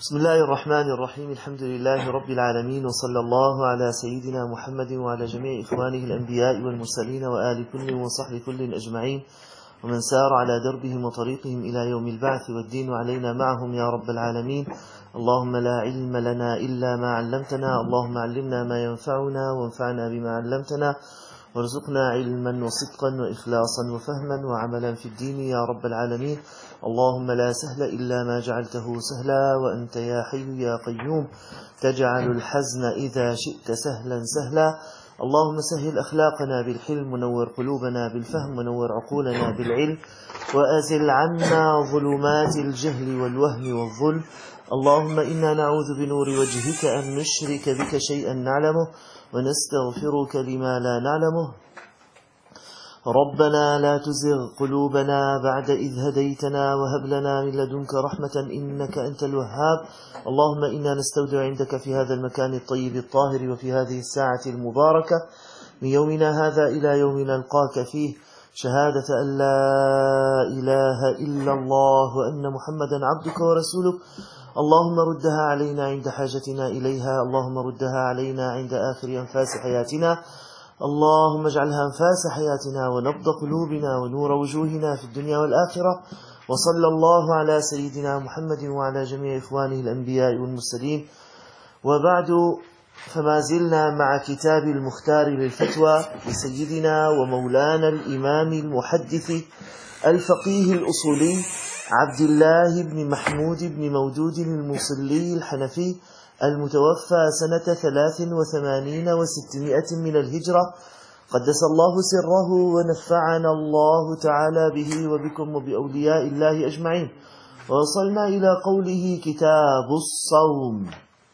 بسم الله الرحمن الرحيم. الحمد لله رب العالمين، وصلى الله على سيدنا محمد وعلى جميع إخوانه الأنبياء والمرسلين وآل كل وصحب كل أجمعين، ومن سار على دربهم وطريقهم إلى يوم البعث والدين علينا معهم يا رب العالمين. اللهم لا علم لنا إلا ما علمتنا، اللهم علمنا ما ينفعنا وانفعنا بما علمتنا، وارزقنا علما وصدقا وإخلاصا وفهما وعملا في الدين يا رب العالمين. اللهم لا سهل إلا ما جعلته سهلا، وأنت يا حي يا قيوم تجعل الحزن إذا شئت سهلا سهلا. اللهم سهل أخلاقنا بالحلم، ونور قلوبنا بالفهم، ونور عقولنا بالعلم، وأزل عنا ظلمات الجهل والوهم والظلم. اللهم إنا نعوذ بنور وجهك أن نشرك بك شيئا نعلمه، ونستغفرك لما لا نعلمه. ربنا لا تزغ قلوبنا بعد إذ هديتنا، وهب لنا من لدنك رحمة إنك أنت الوهاب. اللهم إنا نستودع عندك في هذا المكان الطيب الطاهر، وفي هذه الساعة المباركة من يومنا هذا إلى يوم نلقاك فيه، شهادة أن لا إله إلا الله وأن محمدا عبدك ورسولك. اللهم ردها علينا عند حاجتنا إليها، اللهم ردها علينا عند آخر أنفاس حياتنا، اللهم اجعلها أنفاس حياتنا ونبض قلوبنا ونور وجوهنا في الدنيا والآخرة. وصلى الله على سيدنا محمد وعلى جميع إخوانه الأنبياء والمرسلين. وبعد، فما زلنا مع كتاب المختار للفتوى لسيدنا ومولانا الإمام المحدث الفقيه الأصولي عبد الله بن محمود بن مودود المصلي الحنفي، المتوفى سنة 83 و600 من الهجرة، قدس الله سره ونفعنا الله تعالى به وبكم وبأولياء الله أجمعين. ووصلنا إلى قوله كتاب الصوم.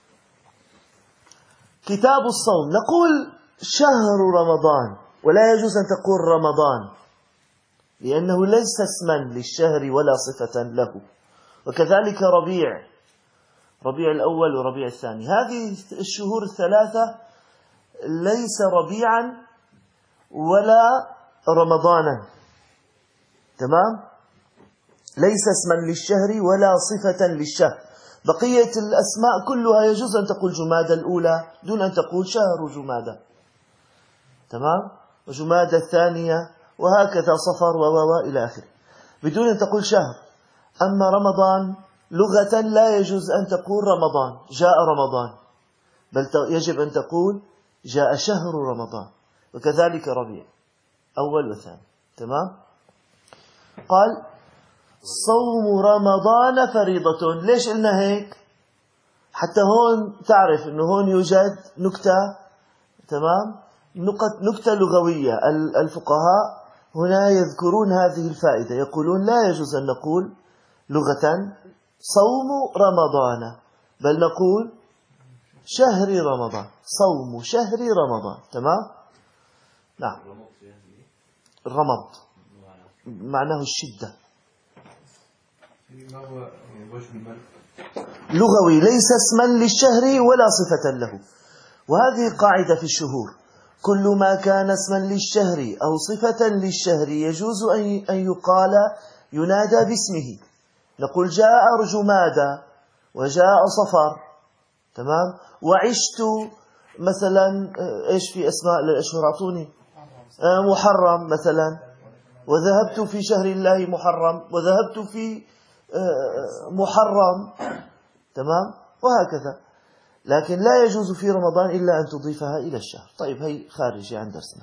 كتاب الصوم، نقول شهر رمضان، ولا يجوز أن تقول رمضان، لأنه ليس اسما للشهر ولا صفة له. وكذلك ربيع الأول وربيع الثاني، هذه الشهور الثلاثة ليس ربيعا ولا رمضانا، تمام؟ ليس اسما للشهر ولا صفة للشهر. بقية الأسماء كلها يجوز أن تقول جمادى الأولى دون أن تقول شهر جمادى، تمام؟ وجمادى الثانية، وهكذا صفر إلى آخره، بدون أن تقول شهر. أما رمضان لغة لا يجوز أن تقول رمضان جاء رمضان، بل يجب أن تقول جاء شهر رمضان. وكذلك ربيع أول وثاني، تمام؟ قال صوم رمضان فريضة. ليش قلنا هيك؟ حتى هون تعرف أنه هون يوجد نكتة، تمام؟ نكتة لغوية. الفقهاء هنا يذكرون هذه الفائدة، يقولون لا يجوز أن نقول لغة صوم رمضان، بل نقول شهر رمضان، صوم شهر رمضان، تمام؟ نعم، الرمض معناه الشدة، لغوي، ليس اسما للشهر ولا صفة له. وهذه قاعدة في الشهور، كل ما كان اسما للشهر أو صفة للشهر يجوز أن يقال ينادى باسمه. نقول جاء جمادى وجاء صفر، تمام؟ وعشت مثلا، ايش في اسماء للاشهر اعطوني؟ محرم مثلا، وذهبت في شهر الله محرم، وذهبت في محرم، تمام؟ وهكذا. لكن لا يجوز في رمضان إلا أن تضيفها إلى الشهر. طيب، هي خارجي عن درسنا.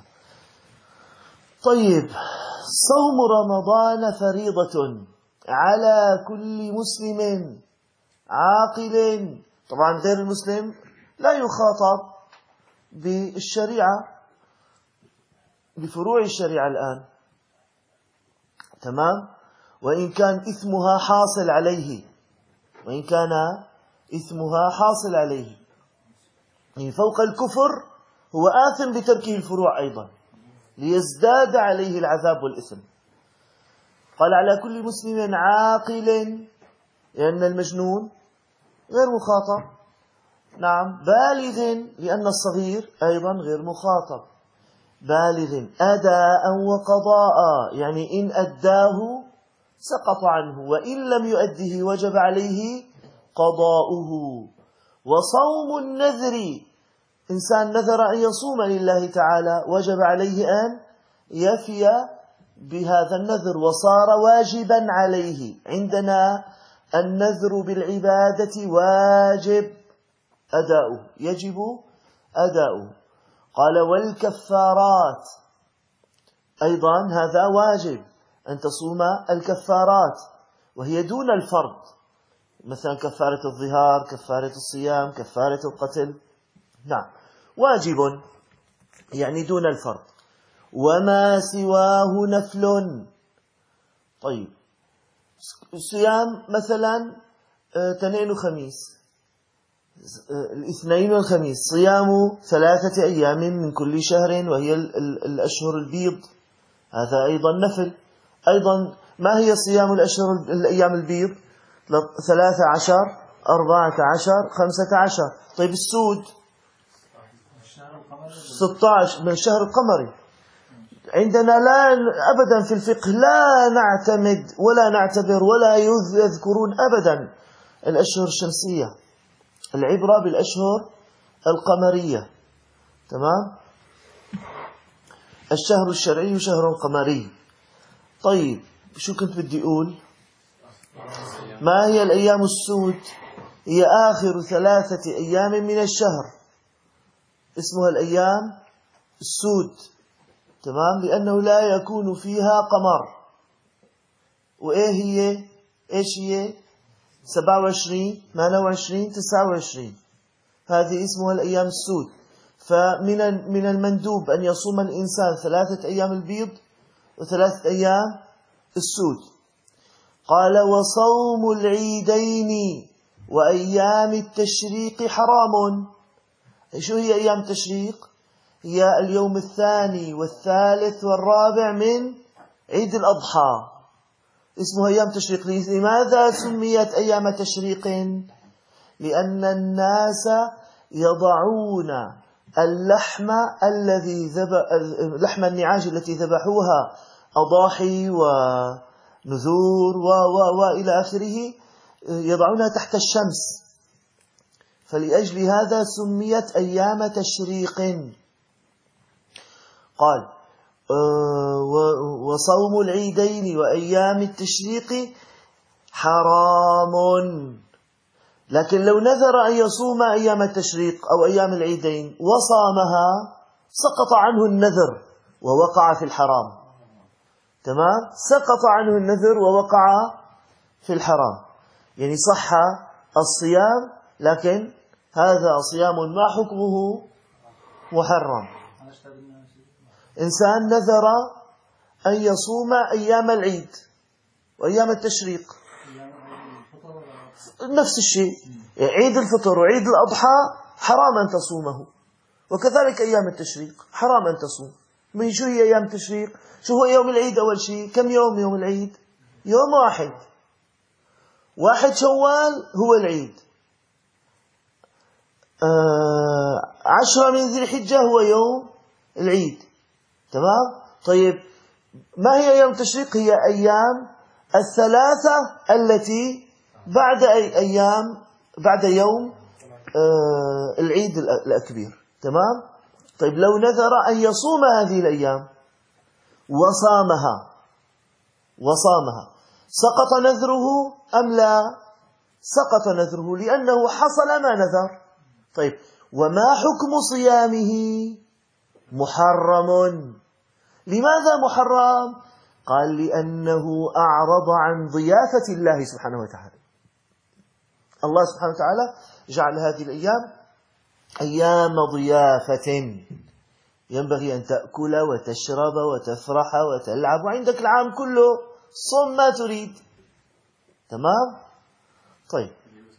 طيب، صوم رمضان فريضة على كل مسلم عاقل. طبعا غير المسلم لا يخاطب بالشريعة، بفروع الشريعة الآن، تمام؟ وإن كان إثمها حاصل عليه، وإن كان إثمها حاصل عليه، يعني فوق الكفر هو آثم بتركه الفروع أيضا، ليزداد عليه العذاب والإثم. قال على كل مسلم عاقل، لأن المجنون غير مخاطب، نعم، بالغ، لأن الصغير أيضا غير مخاطب، بالغ، أداء وقضاء، يعني إن أداه سقط عنه، وإن لم يؤده وجب عليه قضاؤه. وصوم النذر، إنسان نذر أن يصوم لله تعالى وجب عليه أن يفي بهذا النذر وصار واجبا عليه. عندنا النذر بالعبادة واجب أداؤه، يجب أداؤه. قال والكفارات أيضا هذا واجب أن تصوم الكفارات، وهي دون الفرض، مثلا كفارة الظهار، كفارة الصيام، كفارة القتل. نعم واجب يعني دون الفرض. وما سواه نفل. طيب الصيام مثلا اثنين وخميس، الاثنين والخميس صيام 3 أيام من كل شهر وهي الأشهر البيض، هذا أيضا نفل. أيضا ما هي صيام الأيام البيض؟ 13 14 15. طيب السود 16 من الشهر القمري. عندنا لا أبدا في الفقه لا نعتمد ولا نعتبر ولا يذكرون أبدا الأشهر الشمسية، العبرة بالأشهر القمرية. تمام؟ الشهر الشرعي شهر قمري. طيب شو كنت بدي أقول؟ ما هي الأيام السود؟ هي آخر 3 أيام من الشهر، اسمها الأيام السود. تمام؟ لأنه لا يكون فيها قمر. وإيه هي؟ إيش هي؟ 27 28 29، هذه اسمها الأيام السود. فمن المندوب أن يصوم الإنسان 3 أيام البيض و3 أيام السود. قال وصوم العيدين وأيام التشريق حرام. شو هي أيام التشريق؟ هي اليوم 2 والثالث والرابع من عيد الأضحى، اسمها أيام تشريق. لماذا سميت أيام تشريق؟ لأن الناس يضعون اللحم لحم النعاج التي ذبحوها أضاحي ونذور وإلى آخره، يضعونها تحت الشمس، فلأجل هذا سميت أيام تشريق. قال وصوم العيدين وأيام التشريق حرام. لكن لو نذر أن يصوم أيام التشريق أو أيام العيدين وصامها سقط عنه النذر ووقع في الحرام. تمام؟ سقط عنه النذر ووقع في الحرام، يعني صح الصيام لكن هذا صيام ما حكمه محرم. إنسان نذر أن يصوم أيام العيد وأيام التشريق نفس الشيء، عيد الفطر وعيد الأضحى حرام أن تصومه، وكذلك أيام التشريق حرام أن تصوم. من شو هي أيام التشريق؟ شو هو يوم العيد؟ أول شيء كم يوم العيد؟ يوم واحد شوال هو العيد، 10 من ذي الحجة هو يوم العيد. تمام؟ طيب ما هي أيام التشريق؟ هي أيام 3 التي بعد يوم العيد الأكبر. تمام؟ طيب لو نذر أن يصوم هذه الأيام وصامها سقط نذره أم لا؟ سقط نذره لأنه حصل ما نذر. طيب وما حكم صيامه؟ محرم. لماذا محرم؟ قال لأنه أعرض عن ضيافة الله سبحانه وتعالى. الله سبحانه وتعالى جعل هذه الأيام أيام ضيافة، ينبغي أن تأكل وتشرب وتفرح وتلعب، وعندك العام كله صم ما تريد. تمام؟ طيب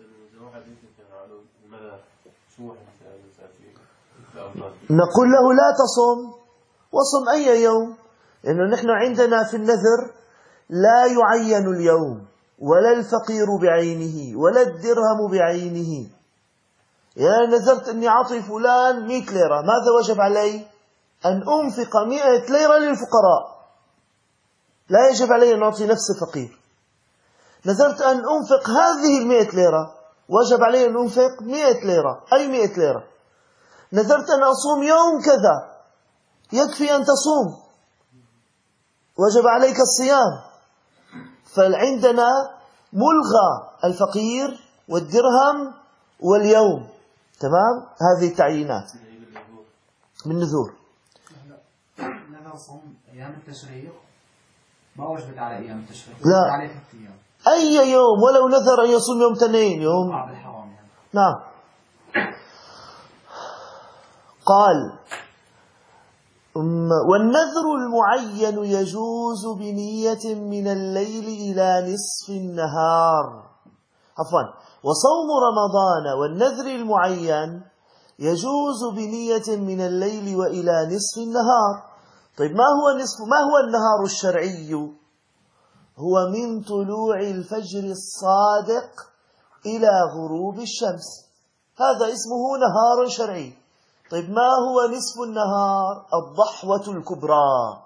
نقول له لا تصم، وصم أي يوم، لأنه نحن عندنا في النذر لا يعين اليوم ولا الفقير بعينه ولا الدرهم بعينه. يعني نذرت أني أعطي فلان 100 ليرة، ماذا وجب علي؟ أن أنفق 100 ليرة للفقراء، لا يجب علي أن أعطي نفس فقير. نذرت أن أنفق هذه 100 ليرة وجب علي أن أنفق 100 ليرة، أي 100 ليرة. نذرت أن أصوم يوم كذا، يكفي أن تصوم، وجب عليك الصيام. فعندنا ملغى الفقير والدرهم واليوم. تمام؟ هذه تعيينات من نذور. نذر صوم أيام التشريق ما وجبت على أيام التشريق، لا، عليه 3 أيام. أي يوم، ولو نذر أن يصوم يوم اثنين يوم. الحرام يعني. نعم. قال: والنذر المعين يجوز بنية من الليل إلى نصف النهار. عفوا، وصوم رمضان والنذر المعين يجوز بنية من الليل وإلى نصف النهار. طيب ما هو النهار الشرعي؟ هو من طلوع الفجر الصادق إلى غروب الشمس، هذا اسمه نهار شرعي. طيب ما هو نصف النهار؟ الضحوة الكبرى.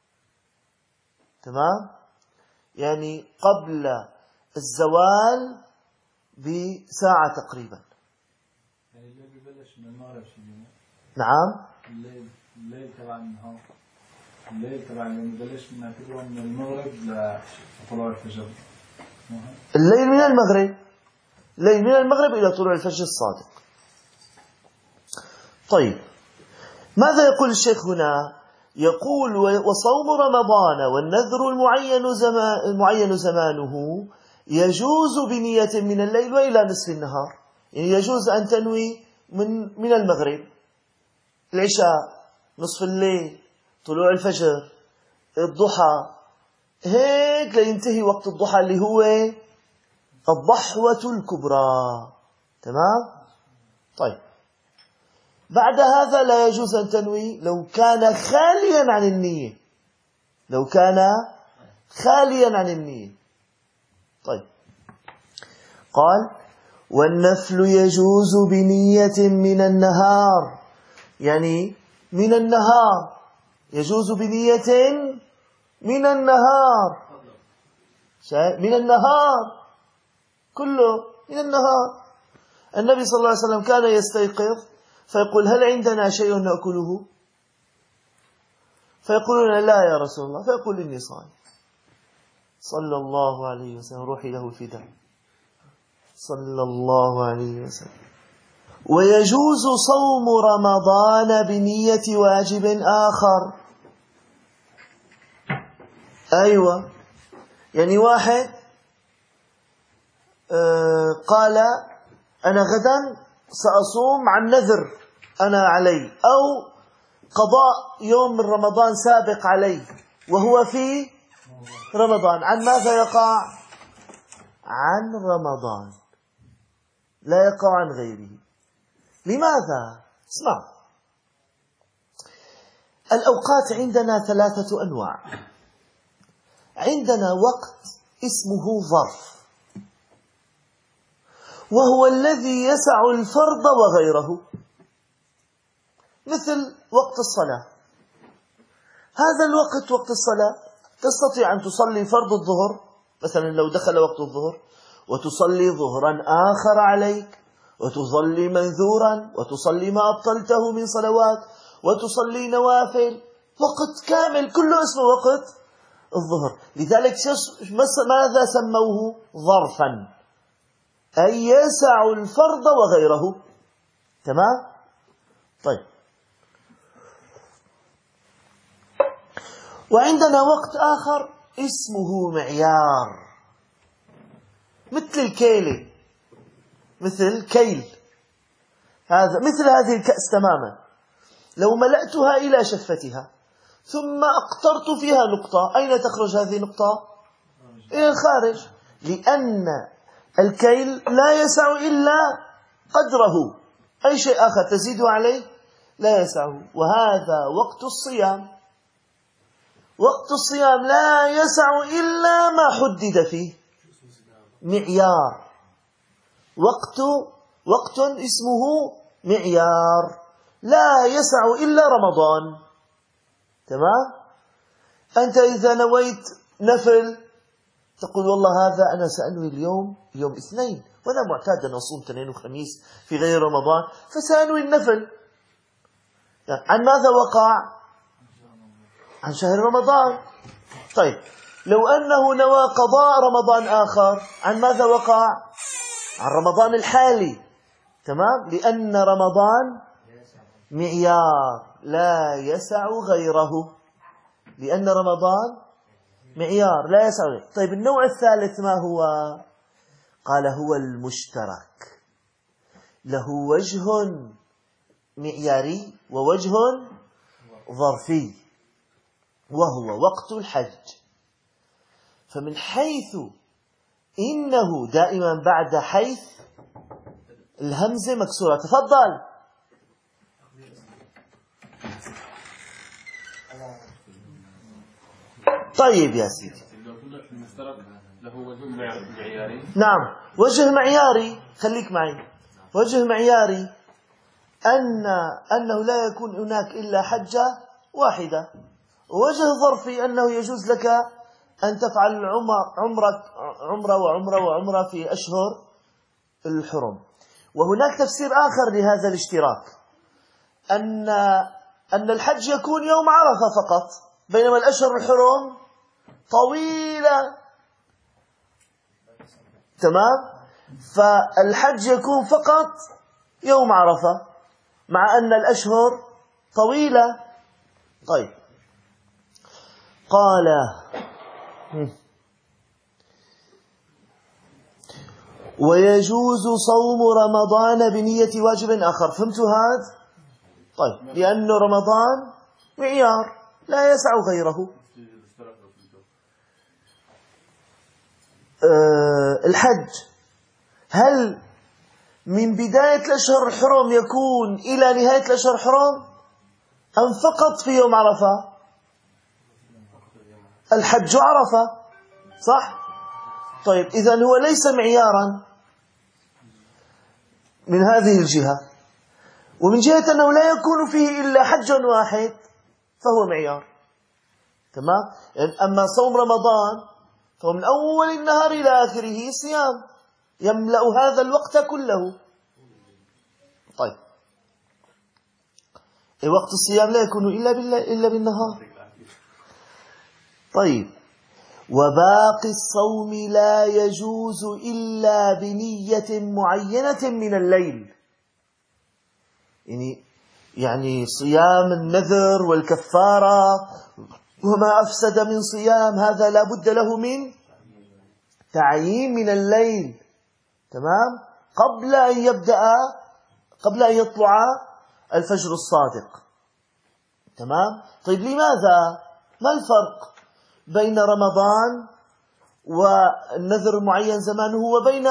تمام؟ يعني قبل الزوال بساعة تقريبا. يعني الليل ببلش من المغرب شنو؟ نعم؟ الليل تبع النهار، الليل تبع اليوم ببلش نعتبره من المغرب لطلوع الفجر. الليل من المغرب، الليل من المغرب إلى طلوع الفجر الصادق. طيب ماذا يقول الشيخ هنا؟ يقول: وصوم رمضان والنذر المعين زمانه يجوز بنية من الليل وإلى نصف النهار. يعني يجوز أن تنوي من المغرب، العشاء، نصف الليل، طلوع الفجر، الضحى، هيك لينتهي وقت الضحى اللي هو الضحوة الكبرى. تمام؟ طيب بعد هذا لا يجوز أن تنوي لو كان خاليا عن النية، لو كان خاليا عن النية. طيب قال: والنفل يجوز بنية من النهار. يعني من النهار يجوز بنية من النهار، من النهار كله، من النهار. النبي صلى الله عليه وسلم كان يستيقظ فيقول: هل عندنا شيء نأكله؟ فيقولون: لا يا رسول الله. فيقول: إني صائم. صلى الله عليه وسلم، روحي له الفداء، صلى الله عليه وسلم. ويجوز صوم رمضان بنية واجب آخر. أيوة، يعني واحد قال: أنا غدا سأصوم عن نذر أنا علي، أو قضاء يوم من رمضان سابق علي وهو في رمضان. عن ماذا يقع؟ عن رمضان، لا يقع عن غيره. لماذا؟ اسمع، الأوقات عندنا 3 أنواع. عندنا وقت اسمه ظرف، وهو الذي يسع الفرد وغيره، مثل وقت الصلاة. هذا الوقت وقت الصلاة تستطيع أن تصلي فرض الظهر مثلا لو دخل وقت الظهر، وتصلي ظهرا آخر عليك، وتصلي منذورا، وتصلي ما أبطلته من صلوات، وتصلي نوافل، وقت كامل كله اسمه وقت الظهر. لذلك ماذا سموه؟ ظرفا، أي يسع الفرد وغيره. تمام؟ طيب، وعندنا وقت آخر اسمه معيار، مثل الكيلة، مثل كيل، هذا مثل هذه الكأس تماما. لو ملأتها إلى شفتها ثم أقطرت فيها نقطة، أين تخرج هذه النقطة؟ إلى الخارج، لأن الكيل لا يسع إلا قدره، أي شيء آخر تزيد عليه لا يسعه. وهذا وقت الصيام، وقت الصيام لا يسع إلا ما حدد فيه، معيار، وقت اسمه معيار، لا يسع إلا رمضان. تمام؟ أنت إذا نويت نفل تقول والله هذا أنا سأنوي اليوم يوم اثنين، وأنا معتاد أن أصوم اثنين وخميس في غير رمضان، فسأنوي النفل. يعني عن ماذا وقع؟ عن شهر رمضان. طيب لو أنه نوى قضاء رمضان آخر، عن ماذا وقع؟ عن رمضان الحالي. تمام؟ لأن رمضان معيار لا يسع غيره، لأن رمضان معيار لا يسع غيره. طيب النوع الثالث ما هو؟ قال هو المشترك، له وجه معياري ووجه ظرفي، وهو وقت الحج. فمن حيث إنه دائما بعد حيث الهمزة مكسورة. تفضل. طيب يا سيدي، له وجه معياري. نعم وجه معياري، خليك معي. وجه معياري أنه لا يكون هناك إلا حجة واحدة. ووجه ظرفي أنه يجوز لك أن تفعل عمرة وعمرة وعمرة في أشهر الحرم. وهناك تفسير آخر لهذا الاشتراك، أن الحج يكون يوم عرفة فقط، بينما الأشهر الحرم طويلة. تمام؟ فالحج يكون فقط يوم عرفة مع أن الأشهر طويلة. طيب قال ويجوز صوم رمضان بنية واجب آخر. فهمتوا هذا؟ طيب لأن رمضان معيار لا يسع غيره. الحج هل من بداية الأشهر الحرم يكون إلى نهاية الأشهر الحرم أم فقط في يوم عرفة؟ الحج عرفة، صح؟ طيب إذن هو ليس معيارا من هذه الجهة، ومن جهة أنه لا يكون فيه إلا حج واحد فهو معيار. تمام؟ يعني أما صوم رمضان فهو من أول النهار إلى آخره صيام يملأ هذا الوقت كله. طيب وقت الصيام لا يكون إلا بالنهار. طيب وباقي الصوم لا يجوز إلا بنية معينة من الليل. يعني صيام النذر والكفارة وما أفسد من صيام هذا لا بد له من تعيين من الليل. تمام؟ قبل أن يطلع الفجر الصادق. تمام؟ طيب لماذا؟ ما الفرق بين رمضان والنذر المعين زمانه وبين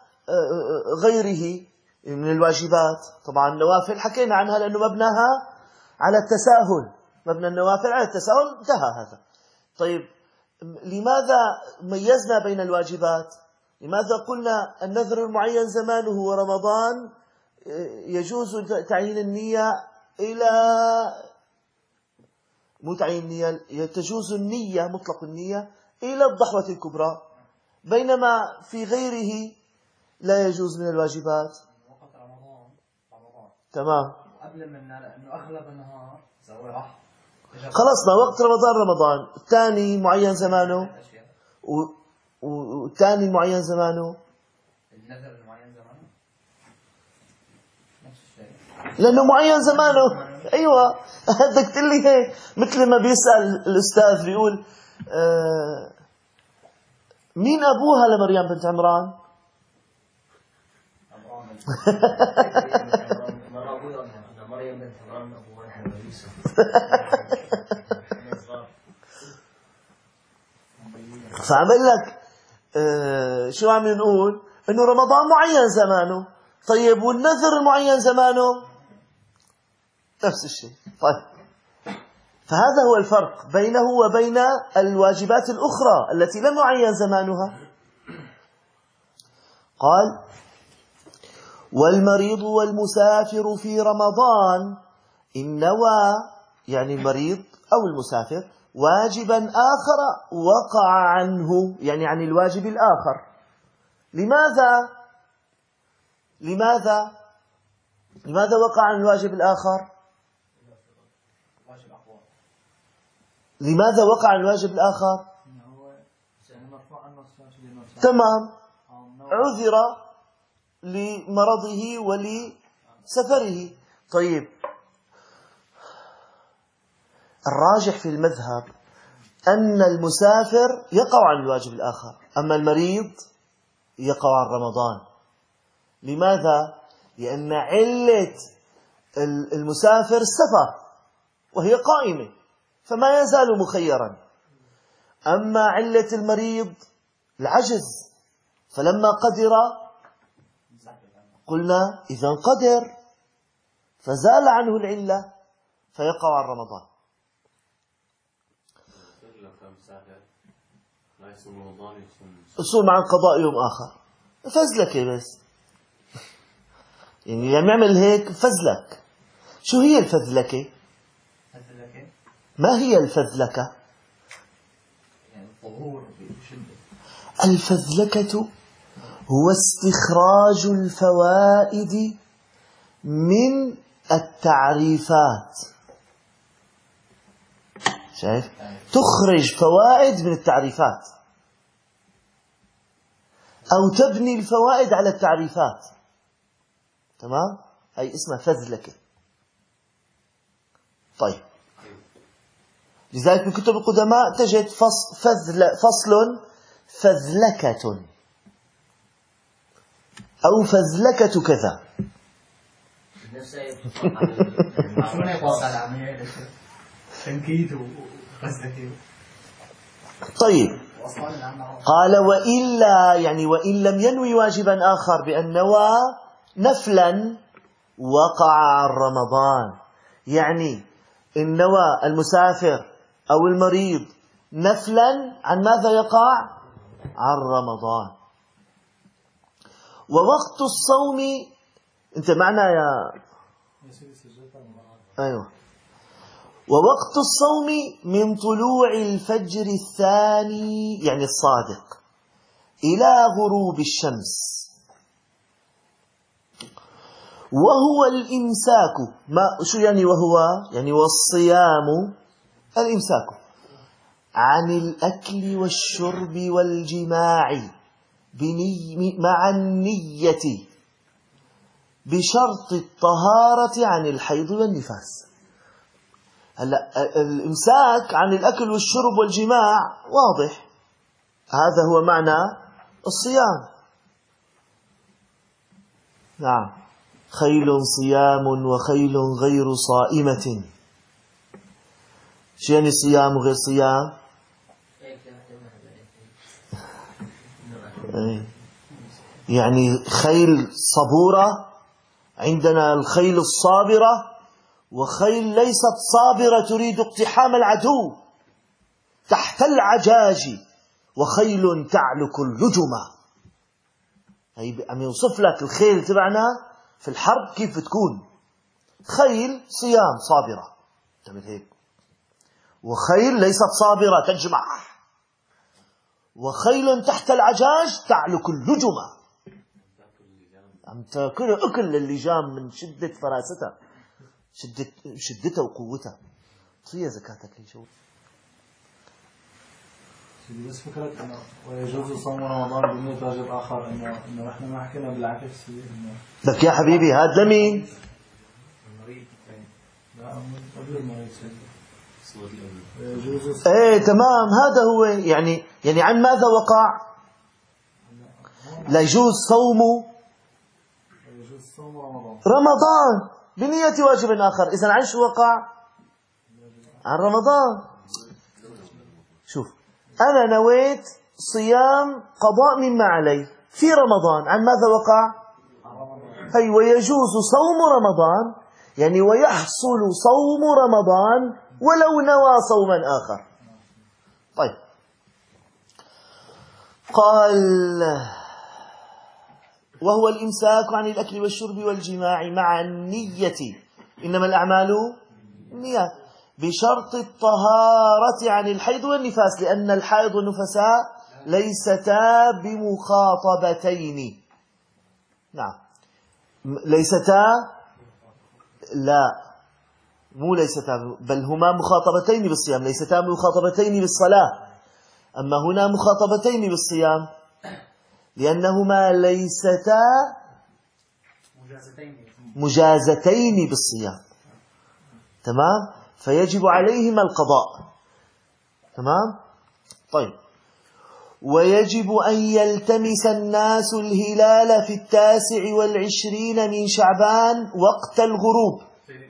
غيره من الواجبات؟ طبعا النوافل حكينا عنها لأنه مبناها على التساهل، مبنى النوافل على التساهل، انتهى هذا. طيب لماذا ميزنا بين الواجبات؟ لماذا قلنا النذر المعين زمانه ورمضان يجوز تعيين النية إلى متعين النية، تجوز النية مطلق النية إلى الضحوة الكبرى، بينما في غيره لا يجوز من الواجبات؟ وقت رمضان تمام. قبل منا لأنه أغلب النهار سوي راح خلاص ما وقت رمضان الثاني معين زمانه والثاني معين زمانه، النذر المعين زمانه نفس الشيء لأنه معين زمانه. أيوة بدك تقول لي هيك، مثل ما بيسأل الأستاذ بيقول مين أبوها لمريم بنت عمران؟ مريم بنت عمران أبوها يوسف. فعمل لك شو عم نقول؟ إنه رمضان معين زمانه. طيب والنذر المعين زمانه نفس الشيء. طيب فهذا هو الفرق بينه وبين الواجبات الأخرى التي لم يعين زمانها. قال والمريض والمسافر في رمضان إن نوى، يعني المريض أو المسافر واجبا آخر وقع عنه، يعني عن الواجب الآخر. لماذا وقع عن الواجب الآخر؟ لماذا وقع عن الواجب الآخر؟ تمام، عذر لمرضه ولسفره. طيب، الراجح في المذهب أن المسافر يقع عن الواجب الآخر، أما المريض يقع عن رمضان. لماذا؟ لأن علة المسافر السفر وهي قائمة، فما يزال مخيرا. أما علة المريض العجز، فلما قدر قلنا إذا قدر فزال عنه العلة فيقع عن رمضان. يصوم عن قضاء يوم آخر، فزلكة بس، يعني لما يعمل هيك فزلك. شو هي الفزلكة؟ ما هي الفزلكة؟ الفزلكة هو استخراج الفوائد من التعريفات. شايف؟ تخرج فوائد من التعريفات أو تبني الفوائد على التعريفات. تمام؟ هي اسمها فزلكة. طيب، لذلك من كتب القدماء تجد فصل فزلكة أو فزلكة كذا. طيب، قال وإلا، يعني وإن لم ينوي واجبا آخر، بأن نوى نفلا وقع عن رمضان. يعني إن نوى المسافر أو المريض نفلا عن ماذا يقع؟ عن رمضان. ووقت الصوم، أنت معنا يا أيوة. ووقت الصوم من طلوع الفجر الثاني، يعني الصادق، إلى غروب الشمس، وهو الإمساك. شو يعني وهو؟ يعني والصيام الإمساك عن الأكل والشرب والجماع مع النية بشرط الطهارة عن الحيض والنفاس. هلا الإمساك عن الأكل والشرب والجماع واضح، هذا هو معنى الصيام. نعم، خيل صيام وخيل غير صائمة. شو يعني صيام وغير صيام؟ يعني خيل صبورة، عندنا الخيل الصابرة، وخيل ليست صابرة تريد اقتحام العدو تحت العجاج، وخيل تعلك اللجمة. هي عم يوصف لك الخيل تبعنا في الحرب كيف تكون. خيل صيام صابرة تعمل هيك، وخيل ليست صابرة تجمع، وخيل تحت العجاج تعلك اللجمة، عم تاكل أكل اللجام من شدة فراستها، شدتها وقوتها. فيها زكاتك هي شو. بس فكرة إنه ويجوز صوم رمضان بنية واجب آخر، إنه إحنا ما حكينا بالعكس. لك يا حبيبي هذا لمين؟ لا، قبل المريض. ايه تمام، هذا هو. يعني عن ماذا وقع؟ لا يجوز صوم رمضان بنية واجب آخر. إذن عن شو وقع؟ عن رمضان. شوف، أنا نويت صيام قضاء مما علي في رمضان، عن ماذا وقع؟ هي ويجوز صوم رمضان، يعني ويحصل صوم رمضان ولو نوى صوما آخر. طيب، قال وهو الإمساك عن الأكل والشرب والجماع مع النية، إنما الأعمال النيات. بشرط الطهارة عن الحيض والنفاس، لأن الحائض والنفساء ليستا بمخاطبتين. نعم، ليستا، لا مو ليستا، بل هما مخاطبتين بالصيام، ليستا مخاطبتين بالصلاة، أما هنا مخاطبتين بالصيام لأنهما ليستا مجازتين بالصيام. تمام، فيجب عليهما القضاء. تمام. طيب، ويجب أن يلتمس الناس الهلال في 29 من شعبان وقت الغروب.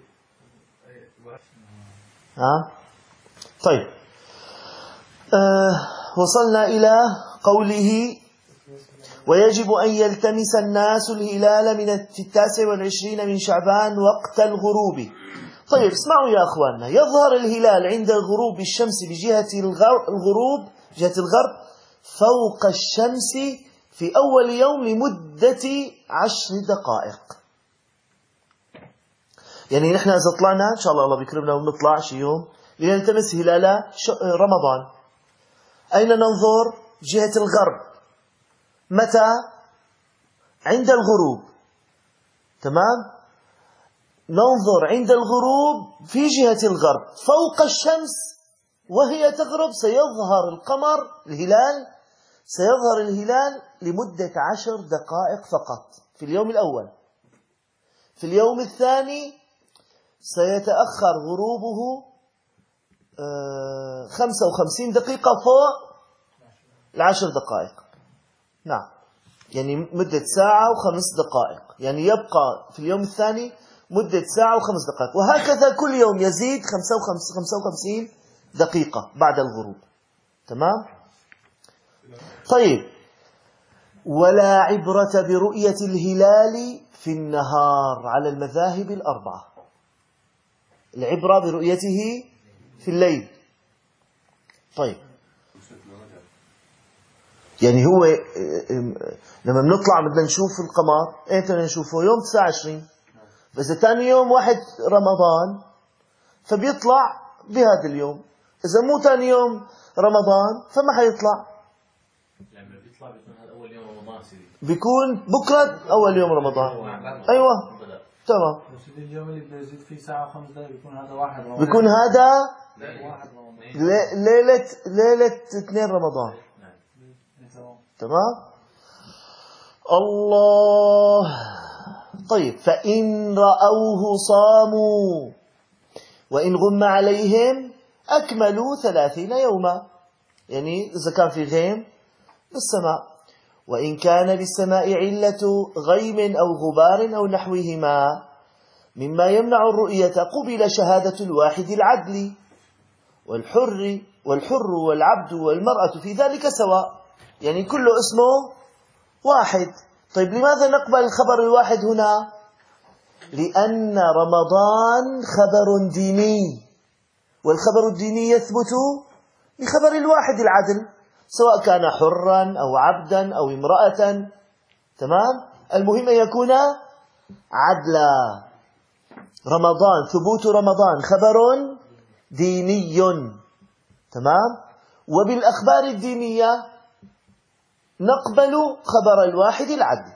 طيب، وصلنا إلى قوله ويجب أن يلتمس الناس الهلال في 29 من شعبان وقت الغروب. طيب اسمعوا يا أخواننا، يظهر الهلال عند غروب الشمس بجهة الغروب، جهة الغرب، فوق الشمس في أول يوم لمدة 10 دقائق. يعني نحن إذا طلعنا إن شاء الله بيكرمنا ونطلع شي يوم لنلتمس هلال رمضان، أين ننظر؟ جهة الغرب. متى؟ عند الغروب. تمام، ننظر عند الغروب في جهة الغرب فوق الشمس وهي تغرب، سيظهر القمر الهلال، سيظهر الهلال لمدة 10 دقائق فقط في اليوم الأول. في اليوم الثاني سيتأخر غروبه 55 دقيقة فوق 10 دقائق. نعم، يعني مدة ساعة و5 دقائق، يعني يبقى في اليوم الثاني مدة ساعة و5 دقائق، وهكذا كل يوم يزيد 55 دقيقة بعد الغروب. تمام. طيب، ولا عبرة برؤية الهلال في النهار على المذاهب الأربعة. العبرة برؤيته في الليل. طيب، يعني هو لما بنطلع بدنا نشوف القمر ايمتى بدنا نشوفه؟ يوم 29. فإذا ثاني يوم 1 رمضان فبيطلع بهذا اليوم، إذا مو ثاني يوم رمضان فما حيطلع. لما بيطلع بيكون هذا أول يوم رمضان سيدي، بيكون بكرة أول يوم رمضان. أيوة تمام. اليوم اللي بده يزيد فيه ساعة و5 دقائق بيكون هذا 1 رمضان، بيكون هذا ليلة 2 رمضان. تمام. الله. طيب، فإن رأوه صاموا وإن غم عليهم أكملوا 30 يوما، يعني إذا كان في غيم بالسماء، وإن كان بالسماء علة غيم أو غبار أو نحوهما مما يمنع الرؤية قبل شهادة الواحد العدل، والحر والعبد والمرأة في ذلك سواء، يعني كله اسمه واحد. طيب، لماذا نقبل الخبر الواحد هنا؟ لأن رمضان خبر ديني، والخبر الديني يثبت بخبر الواحد العدل، سواء كان حرا أو عبدا أو امرأة. تمام، المهم أن يكون عدلا. رمضان، ثبوت رمضان خبر ديني. تمام، وبالأخبار الدينية نقبل خبر الواحد العدل.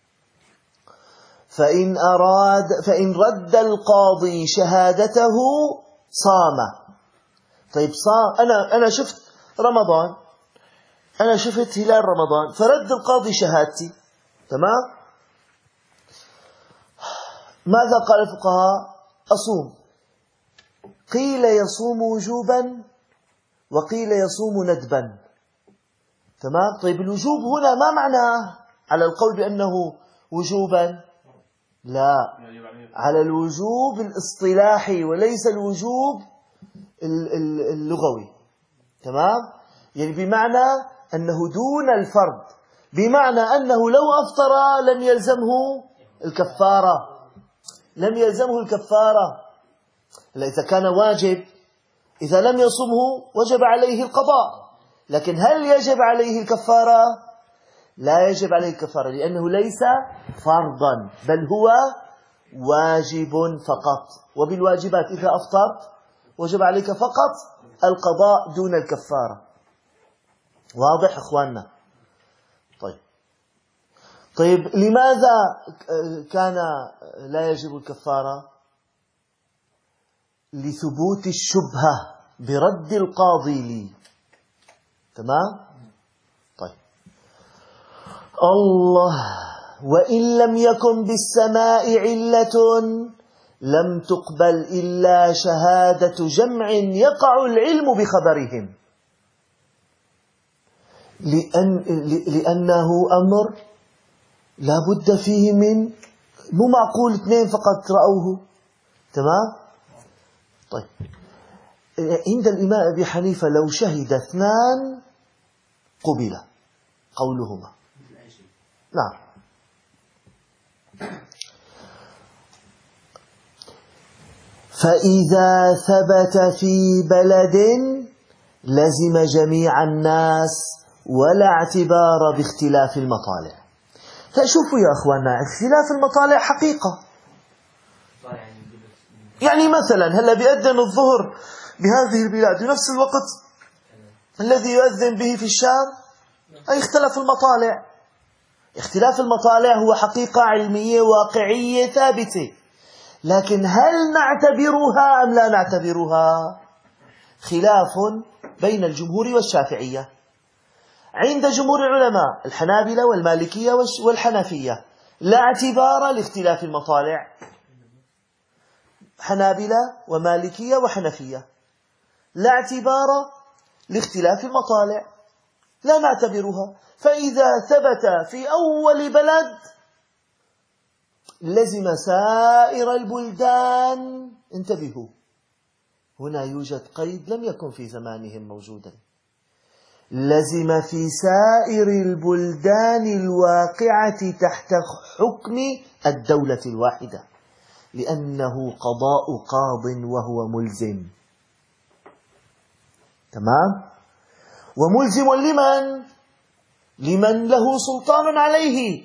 فإن رد القاضي شهادته صام. طيب، صام، أنا شفت رمضان، أنا شفت هلال رمضان، فرد القاضي شهادتي. تمام، ماذا قال الفقهاء؟ أصوم. قيل يصوم وجوبا وقيل يصوم ندبا. تمام. طيب، الوجوب هنا ما معناه على القول بأنه وجوبا؟ لا، على الوجوب الاصطلاحي وليس الوجوب اللغوي. تمام، يعني بمعنى أنه دون الفرض، بمعنى أنه لو أفطر لم يلزمه الكفارة، لم يلزمه الكفارة. إذا كان واجب، إذا لم يصمه وجب عليه القضاء، لكن هل يجب عليه الكفارة؟ لا يجب عليه الكفارة، لأنه ليس فرضا بل هو واجب فقط. وبالواجبات إذا أفطرت وجب عليك فقط القضاء دون الكفارة. واضح أخواننا؟ طيب لماذا كان لا يجب الكفارة؟ لثبوت الشبهة برد القاضي لي. تمام؟ طيب الله، وإن لم يكن بالسماء علة لم تقبل إلا شهادة جمع يقع العلم بخبرهم، لأنه أمر لا بد فيه من، مو معقول اثنين فقط رأوه. تمام؟ طيب عند الإمام أبي حنيفة لو شهد اثنان قبل قولهما. نعم. فإذا ثبت في بلد لزم جميع الناس ولا اعتبار باختلاف المطالع. فشوفوا يا أخوانا، اختلاف المطالع حقيقة. يعني مثلا هلا بيأذن الظهر بهذه البلاد بنفس الوقت الذي يؤذن به في الشام، أي اختلاف المطالع. اختلاف المطالع هو حقيقة علمية واقعية ثابتة، لكن هل نعتبرها أم لا نعتبرها؟ خلاف بين الجمهور والشافعية. عند جمهور العلماء الحنابلة والمالكية والحنفية لا اعتبار لاختلاف المطالع. حنابلة ومالكية وحنفية لا اعتبار لاختلاف المطالع، لا نعتبرها. فإذا ثبت في أول بلد لزم سائر البلدان. انتبهوا، هنا يوجد قيد لم يكن في زمانهم موجودا. لزم في سائر البلدان الواقعة تحت حكم الدولة الواحدة، لأنه قضاء قاض وهو ملزم. تمام؟ وملزم لمن؟ لمن له سلطان عليه.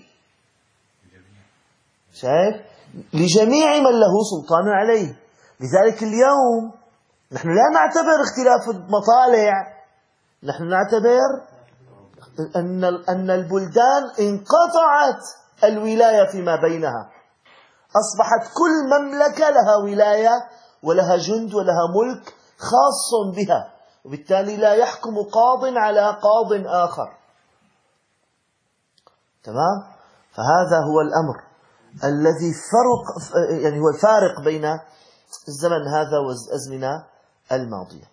شايف؟ لجميع من له سلطان عليه. لذلك اليوم نحن لا نعتبر اختلاف المطالع، نحن نعتبر أن البلدان انقطعت الولاية فيما بينها، أصبحت كل مملكة لها ولاية ولها جند ولها ملك خاص بها، وبالتالي لا يحكم قاض على قاض آخر. تمام؟ فهذا هو الأمر الذي يعني هو الفارق بين الزمن هذا والأزمنة الماضية.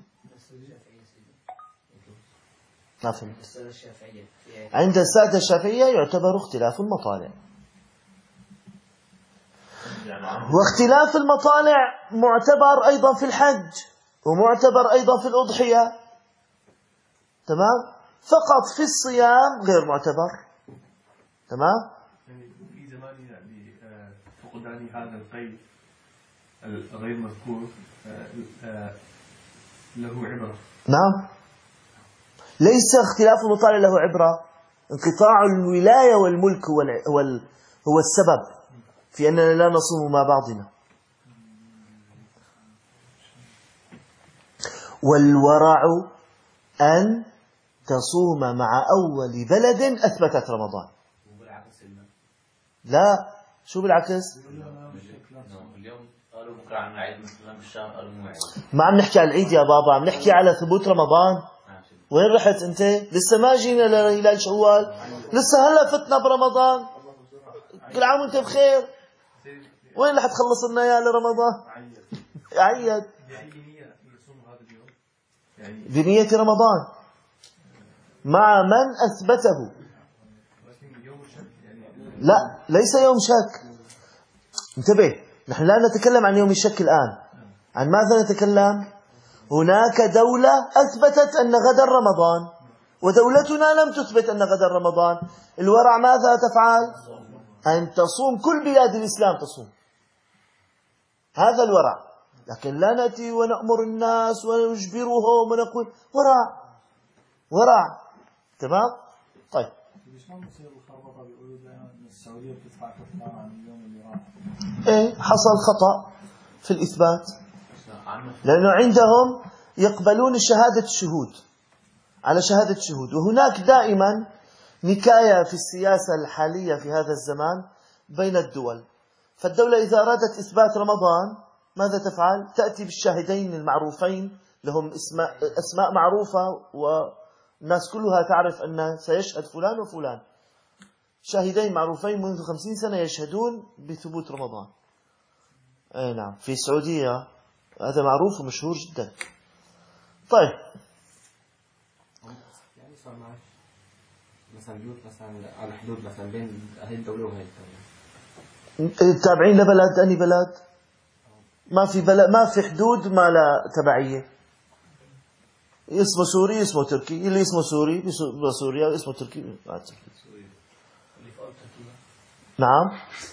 ما فهمت؟ عند السادة الشافعية يعتبر اختلاف المطالع. واختلاف المطالع معتبر أيضا في الحج، ومعتبر أيضا في الأضحية. تمام؟ فقط في الصيام غير معتبر. تمام؟ في زمان يعني فقدان هذا القيد الغير مذكور له عبرة. نعم، ليس اختلاف المطالع له عبرة. انقطاع الولاية والملك هو السبب في أننا لا نصوم مع بعضنا. والورع أن تصوم مع أول بلد أثبتت رمضان. لا، شو بالعكس؟ اليوم قالوا بكره عن عيد مثلا بالشام، قالوا مو عيد. ما عم نحكي على العيد يا بابا، عم نحكي على ثبوت رمضان. وين رحت انت؟ لسه ما جينا لهلال شوال، لسه هلا فتنا برمضان. كل عام وانت بخير. وين رح تخلص لنا اياه لرمضان؟ عيد بنية رمضان مع من أثبته. لا، ليس يوم شك. انتبه، نحن لا نتكلم عن يوم الشك الآن. عن ماذا نتكلم؟ هناك دولة أثبتت أن غدا رمضان، ودولتنا لم تثبت أن غدا رمضان. الورع ماذا تفعل؟ أن تصوم كل بلاد الإسلام تصوم. هذا الورع. لكن لا نأتي ونأمر الناس ونجبرهم ونقول ورع. تمام؟ طيب. ايه، حصل خطأ في الإثبات. لأنه عندهم يقبلون شهادة الشهود على شهادة شهود. وهناك دائما نكاية في السياسة الحالية في هذا الزمان بين الدول. فالدولة إذا أرادت إثبات رمضان ماذا تفعل؟ تأتي بالشاهدين المعروفين لهم أسماء معروفة والناس كلها تعرف أن سيشهد فلان وفلان، شاهدين معروفين منذ 50 سنة يشهدون بثبوت رمضان. أي نعم، في السعودية هذا معروف ومشهور جدا. طيب يعني صار معك مثلا بيوت مثلا على حدود مثلا بين هاي الدولة وهي الدولة، تابعين لبلد، أني بلد ما في بلد، ما في حدود ما لا تبعية. اسمه سوري اسمه تركي، اللي اسمه سوري بسوريا، اسمه تركي نعم.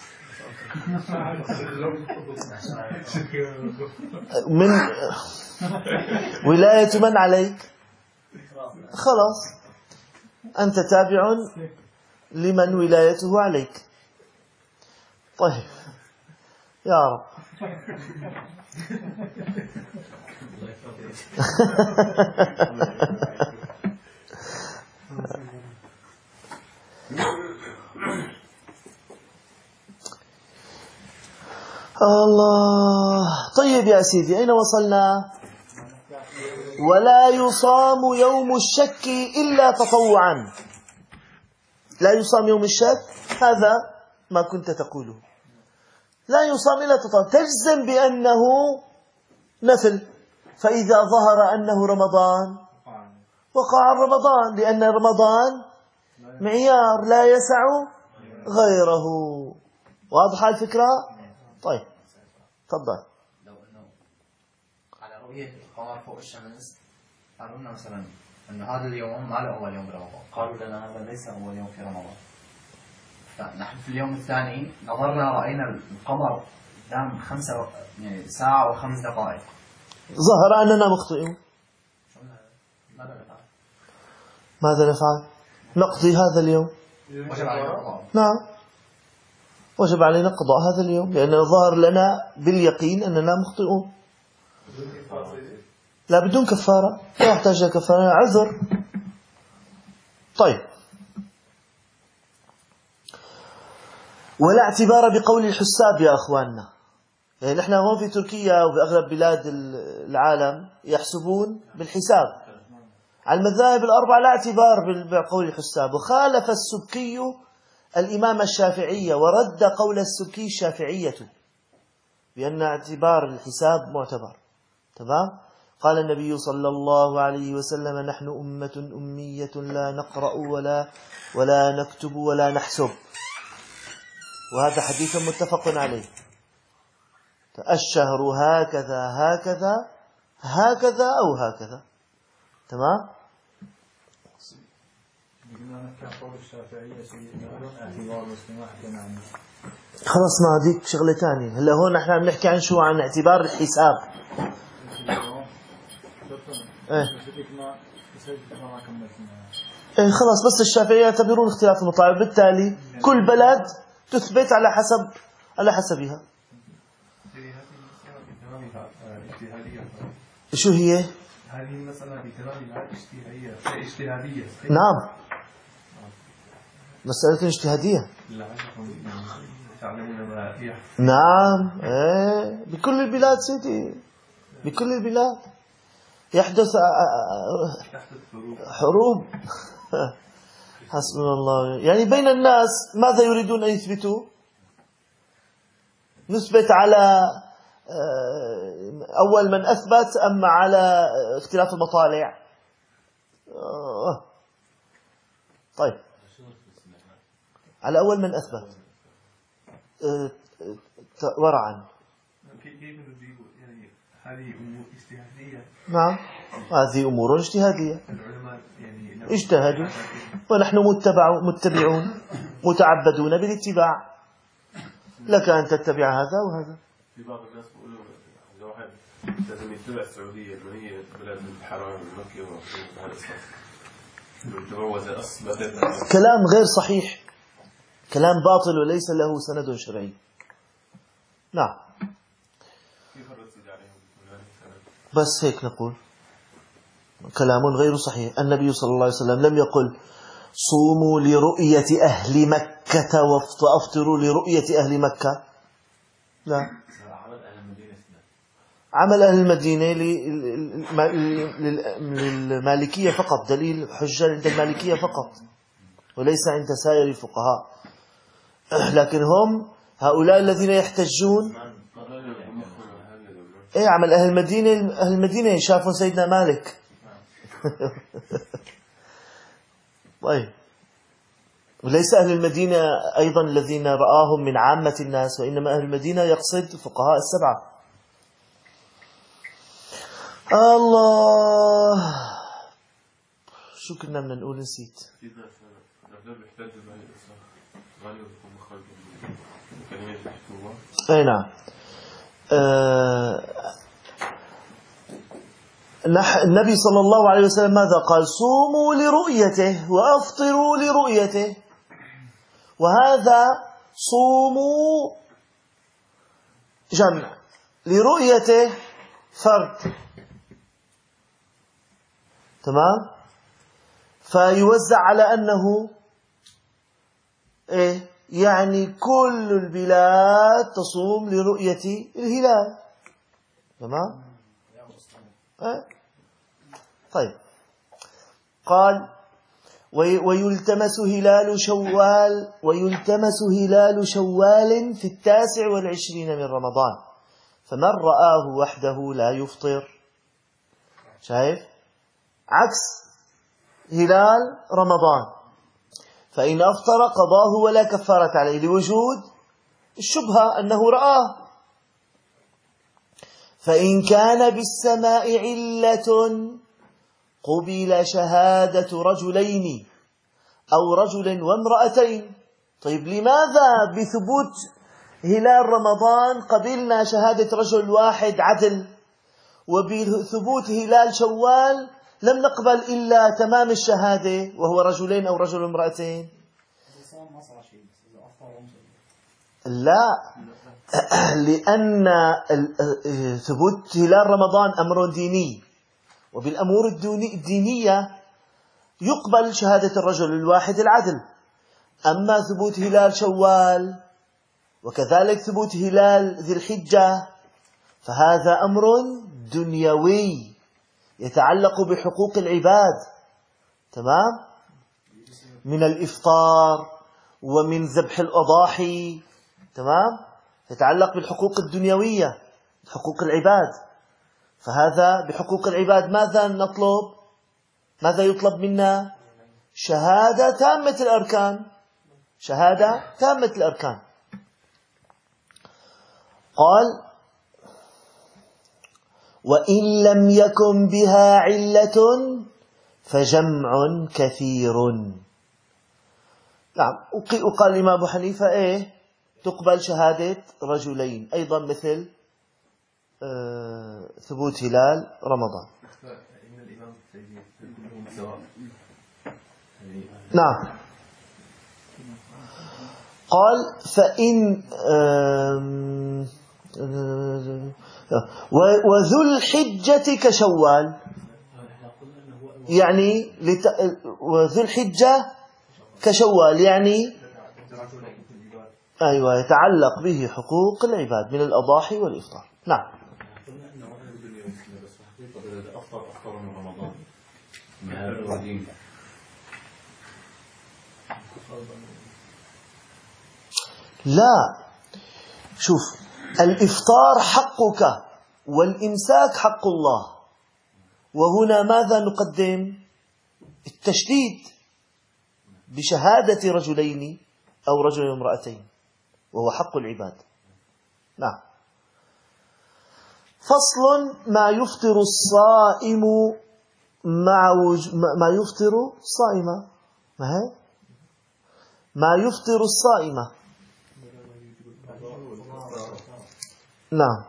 من ولاية من عليك؟ خلاص أنت تابع لمن ولايته عليك. طيب يا رب. الله. طيب يا سيدي أين وصلنا؟ ولا يصام يوم الشك إلا تطوعا. لا يصام يوم الشك، هذا ما كنت تقوله. لا يصام إلا تطوعا، تجزم بأنه نفل. فإذا ظهر أنه رمضان وقع رمضان، لأن رمضان معيار لا يسع غيره. واضحة الفكرة؟ طيب تفضل. لو انه على رؤية القمر فوق الشمس قالوا لنا مثلا انه هذا اليوم ما له اول يوم برمضان، قالوا لنا هذا ليس اول يوم في رمضان. فنحن في اليوم الثاني نظرنا راينا القمر قدام يعني ساعة و5 دقائق، ظهر أننا مخطئون. ماذا نفعل؟ ماذا نفعل؟ نقضي هذا اليوم. وجب علينا القضاء. نعم وجب علينا قضاء هذا اليوم، لأنه ظهر لنا باليقين أننا مخطئون. لا بدون كفارة، لا يحتاج كفارة، عذر. طيب ولا اعتبار بقول الحساب يا أخواننا. يعني نحن هون في تركيا وبأغلب بلاد العالم يحسبون بالحساب. على المذاهب الأربعة لا اعتبار بقول الحساب. وخالف السبكي الإمام الشافعية ورد قول السبكي الشافعية بأن اعتبار الحساب معتبر. تمام. قال النبي صلى الله عليه وسلم: نحن أمة أمية لا نقرأ ولا نكتب ولا نحسب. وهذا حديث متفق عليه. الشهر هكذا هكذا هكذا أو هكذا. تمام. خلاص ما هذيك شغلة ثانية. هلا هون نحن عم نحكي عن شو؟ عن اعتبار الحساب. إيه خلاص، بس الشافعية يعتبرون اختلاف المطالب، بالتالي كل بلد تثبت على حسبها. شو هي؟ هذه المسألة بكلامها اجتهادية. نعم مسألة اجتهادية. نعم ايه بكل البلاد سيدي، بكل البلاد يحدث حروب. حسبنا الله. يعني بين الناس ماذا يريدون أن يثبتوا؟ نثبت على أول من أثبت أم على اختلاف المطالع؟ طيب على أول من أثبت ورعا. كيف نجيب؟ يعني هذه أمور اجتهادية. نعم هذه أمور اجتهادية. العلماء يعني اجتهدوا ونحن متبعون متعبدون بالاتباع. لك أن تتبع هذا وهذا. في بعض الناس بيقولوا إذا واحد لازم يتبع السعودية اللي هي بلد الحرام المكي وهذا الصح. كلام غير صحيح، كلام باطل وليس له سند شرعي. نعم. بس هيك نقول كلام غير صحيح. النبي صلى الله عليه وسلم لم يقل صوموا لرؤية أهل مكة وأفطروا لرؤية أهل مكة. لا، عمل أهل المدينة للمالكية فقط، دليل حجة عند المالكية فقط وليس عند سائر الفقهاء. لكن هم هؤلاء الذين يحتجون عمل أهل المدينة. أهل المدينة شافوا سيدنا مالك. طيب، وليس أهل المدينة أيضا الذين رآهم من عامة الناس، وإنما أهل المدينة يقصد فقهاء السبعة. الله، شو كنا بدنا نقول؟ نسيت. أي نعم. النبي صلى الله عليه وسلم ماذا قال؟ صوموا لرؤيته وأفطروا لرؤيته. وهذا صوموا جمع، لرؤيته فرد. تمام؟ فيوزع على أنه يعني كل البلاد تصوم لرؤية الهلال. تمام؟ طيب، قال ويلتمس هلال شوال في 29 من رمضان، فمن رآه وحده لا يفطر. شايف؟ عكس هلال رمضان، فإن أفطر قضاه ولا كفارة عليه لوجود الشبهة أنه رآه. فإن كان بالسماء علة قبل شهادة رجلين أو رجل وامرأتين. طيب، لماذا بثبوت هلال رمضان قبلنا شهادة رجل واحد عدل، وبثبوت هلال شوال لم نقبل إلا تمام الشهادة وهو رجلين أو رجل وامرأتين؟ لا، لأن ثبوت هلال رمضان أمر ديني، وبالأمور الدينية يقبل شهادة الرجل الواحد العدل. أما ثبوت هلال شوال وكذلك ثبوت هلال ذي الحجة فهذا أمر دنيوي يتعلق بحقوق العباد. تمام؟ من الإفطار ومن ذبح الأضاحي. تمام؟ يتعلق بالحقوق الدنيوية، حقوق العباد. فهذا بحقوق العباد ماذا نطلب؟ ماذا يطلب منا؟ شهادة تامة الأركان. شهادة تامة الأركان. قال وإن لم يكن بها علة فجمع كثير. نعم، وقال الإمام أبو حنيفة تقبل شهادة رجلين أيضا مثل ثبوت هلال رمضان. نعم. قال فإن وذو الحجة كشوال، يعني وذو الحجة كشوال يعني أيوة يتعلق به حقوق العباد من الأضاحي والإفطار. نعم. لا، شوف، الإفطار حقك والإمساك حق الله، وهنا ماذا نقدم؟ التشديد بشهادة رجلين أو رجل وامرأتين، وهو حق العباد. نعم. فصل ما يفطر الصائم ما يفطر الصائم. ما يفطر الصائم. نعم.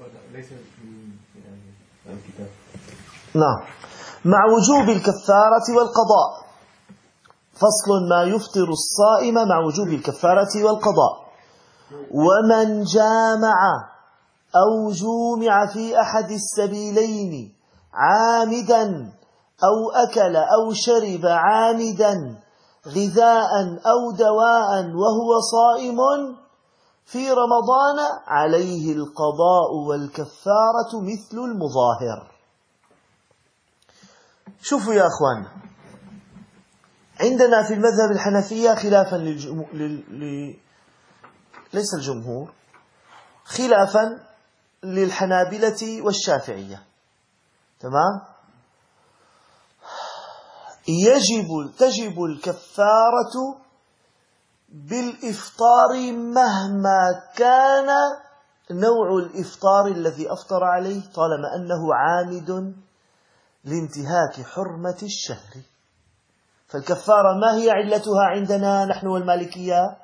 نعم، مع وجوب الكفارة والقضاء. فصل ما يفطر الصائم مع وجوب الكفارة والقضاء. ومن جامع أو جومع في أحد السبيلين عامدا أو أكل أو شرب عامدا غذاء أو دواء وهو صائم في رمضان عليه القضاء والكفارة مثل المظاهر. شوفوا يا أخوان، عندنا في المذهب الحنفية خلافا ليس الجمهور، خلافا للحنابلة والشافعية. تمام؟ تجب الكفارة بالإفطار مهما كان نوع الإفطار الذي أفطر عليه، طالما أنه عامد لانتهاك حرمة الشهر. فالكفارة ما هي علتها عندنا نحن والمالكية؟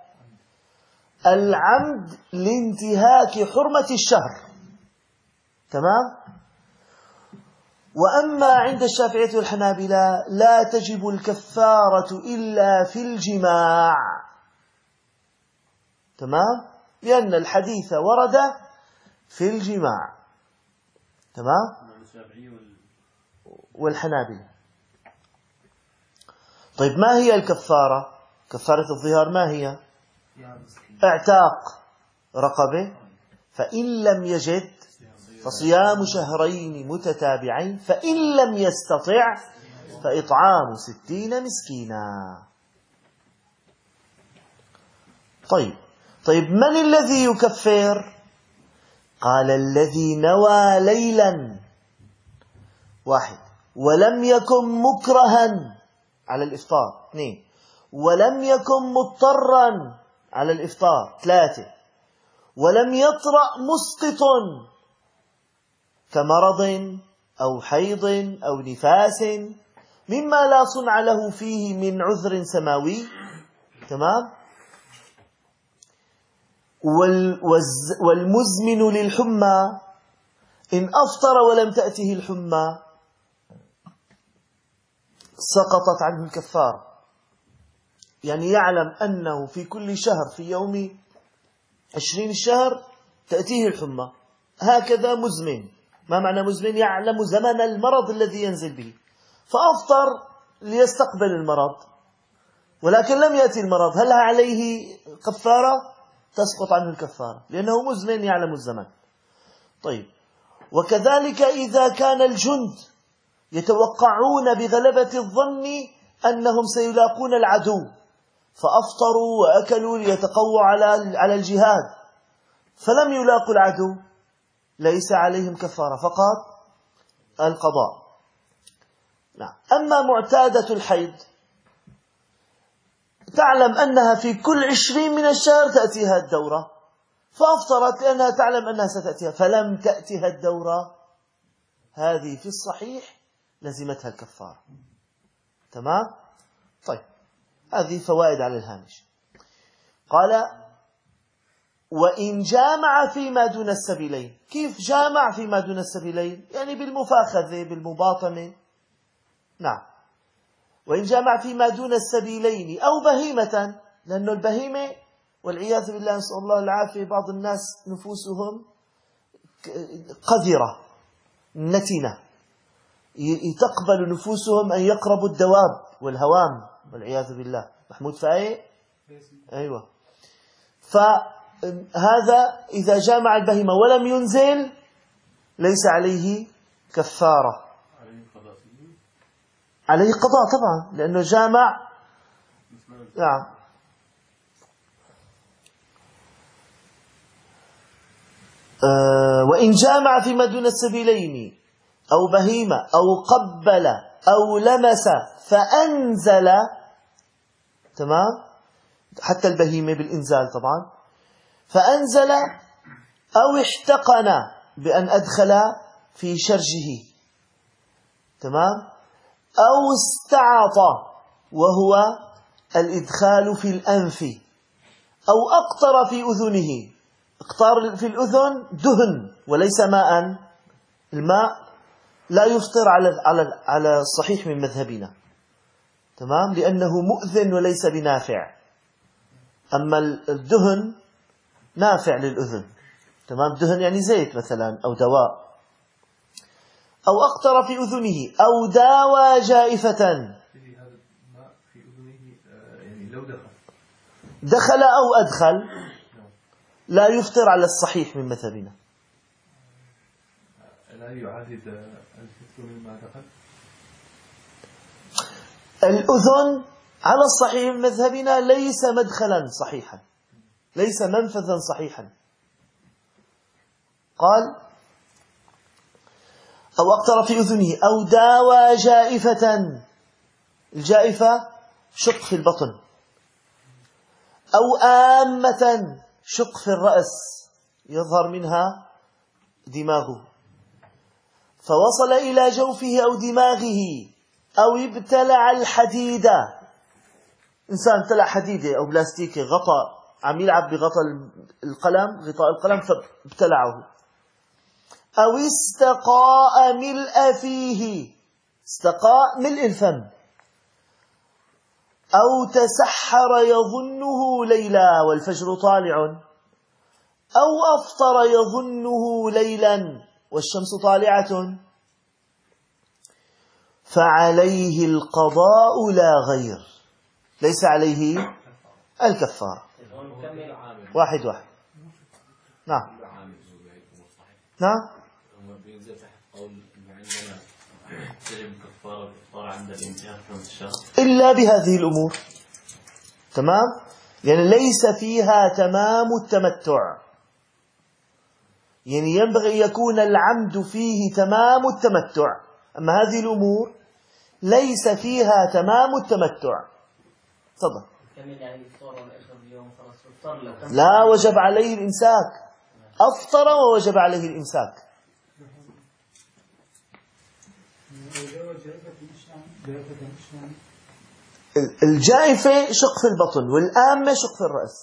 العمد لانتهاك حرمة الشهر. تمام؟ وأما عند الشافعية والحنابلة لا تجب الكفارة إلا في الجماع. تمام؟ لأن الحديث ورد في الجماع. تمام؟ والحنابلة. طيب ما هي الكفارة؟ كفارة الظهار ما هي؟ اعتاق رقبة، فإن لم يجد فصيام شهرين متتابعين، فإن لم يستطع فإطعام 60 مسكينا. طيب من الذي يكفر؟ قال الذي نوى ليلا، 1 ولم يكن مكرها على الإفطار، 2 ولم يكن مضطرا على الإفطار، 3 ولم يطرأ مسقط كمرض أو حيض أو نفاس مما لا صنع له فيه من عذر سماوي. تمام؟ والمزمن للحمى إن أفطر ولم تأته الحمى سقطت عنه الكفارة. يعني يعلم أنه في كل شهر في يوم 20 الشهر تأتيه الحمى، هكذا مزمن. ما معنى مزمن؟ يعلم زمن المرض الذي ينزل به، فأفطر ليستقبل المرض ولكن لم يأتي المرض، هل عليه كفارة؟ تسقط عنه الكفارة لأنه مزمن يعلم الزمن. طيب، وكذلك إذا كان الجند يتوقعون بغلبة الظن أنهم سيلاقون العدو فأفطروا وأكلوا ليتقووا على الجهاد فلم يلاقوا العدو، ليس عليهم كفارة، فقط القضاء. نعم. أما معتادة الحيض تعلم أنها في كل 20 من الشهر تأتيها الدورة فأفطرت لأنها تعلم أنها ستأتيها، فلم تأتها الدورة، هذه في الصحيح لزمتها الكفارة. تمام؟ طيب، هذه فوائد على الهامش. قال وإن جامع فيما دون السبيلين. كيف جامع فيما دون السبيلين؟ يعني بالمفاخذة بالمباطنة. نعم. وإن جامع فيما دون السبيلين أو بهيمة، لأن البهيمة والعياذ بالله نسأل الله العافية بعض الناس نفوسهم قذرة نتنة، تقبل نفوسهم أن يقربوا الدواب والهوام والعياذ بالله. محمود فايق؟ أيوة. فهذا إذا جامع البهيمة ولم ينزل ليس عليه كفارة، عليه قضاء طبعا لأنه جامع. نعم. وإن جامع فيما دون السبيلين أو بهيمة أو قبل أو لمس فأنزل. تمام؟ حتى البهيمة بالإنزال طبعا. فأنزل أو احتقن بأن أدخل في شرجه. تمام؟ أو استعط وهو الإدخال في الأنف، أو أقطر في أذنه. اقطار في الأذن دهن وليس ماء. الماء لا يفطر على الصحيح من مذهبنا. تمام؟ لأنه مؤذن وليس بنافع، أما الدهن نافع للأذن. تمام. دهن يعني زيت مثلا أو دواء. أو أقطر في أذنه أو داوى جائفة. هذا الماء في أذنه يعني لو دخل أو أدخل لا يفطر على الصحيح من مذهبنا. لا يعادد الفطر مما دخل. الأذن على الصحيح من مذهبنا ليس مدخلا صحيحا، ليس منفذا صحيحا. قال أو أقطر في أذنه أو داوى جائفة. الجائفة شق في البطن، أو آمة شق في الرأس يظهر منها دماغه، فوصل إلى جوفه أو دماغه، أو ابتلع الحديدة. إنسان ابتلع حديدة أو بلاستيكي، غطاء، عم يلعب بغطاء القلم، غطاء القلم، فابتلعه. أو استقاء ملء فيه، استقاء ملء الفم. أو تسحر يظنه ليلا والفجر طالع، أو أفطر يظنه ليلا والشمس طالعة، فعليه القضاء لا غير، ليس عليه الكفارة. واحد واحد. نعم نعم. بينزل تحت قول إنه عندنا تجب كفارة الإفطار عند الانتهاء من الشهر إلا بهذه الأمور. تمام. يعني ليس فيها تمام التمتع، يعني ينبغي أن يكون العمد فيه تمام التمتع، أما هذه الأمور ليس فيها تمام التمتع. تفضل. لا، وجب عليه الإمساك. أفطر ووجب عليه الإمساك. الجائفة شق في البطن، والآمة شق في الرأس.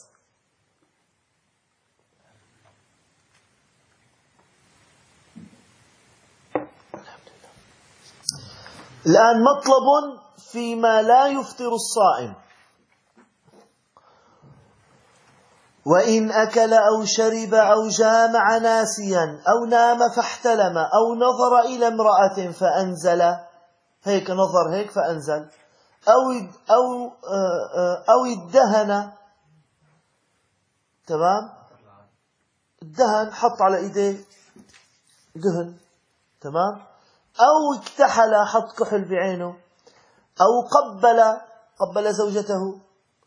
الآن مطلب فيما لا يفطر الصائم: وإن أكل أو شرب أو جامع ناسيا أو نام فاحتلم أو نظر إلى امرأة فأنزل، هيك نظر هيك فأنزل، أو ادهن، تمام، الدهن حط على إيديه دهن، تمام، أو اكتحل حط كحل بعينه، أو قبل زوجته.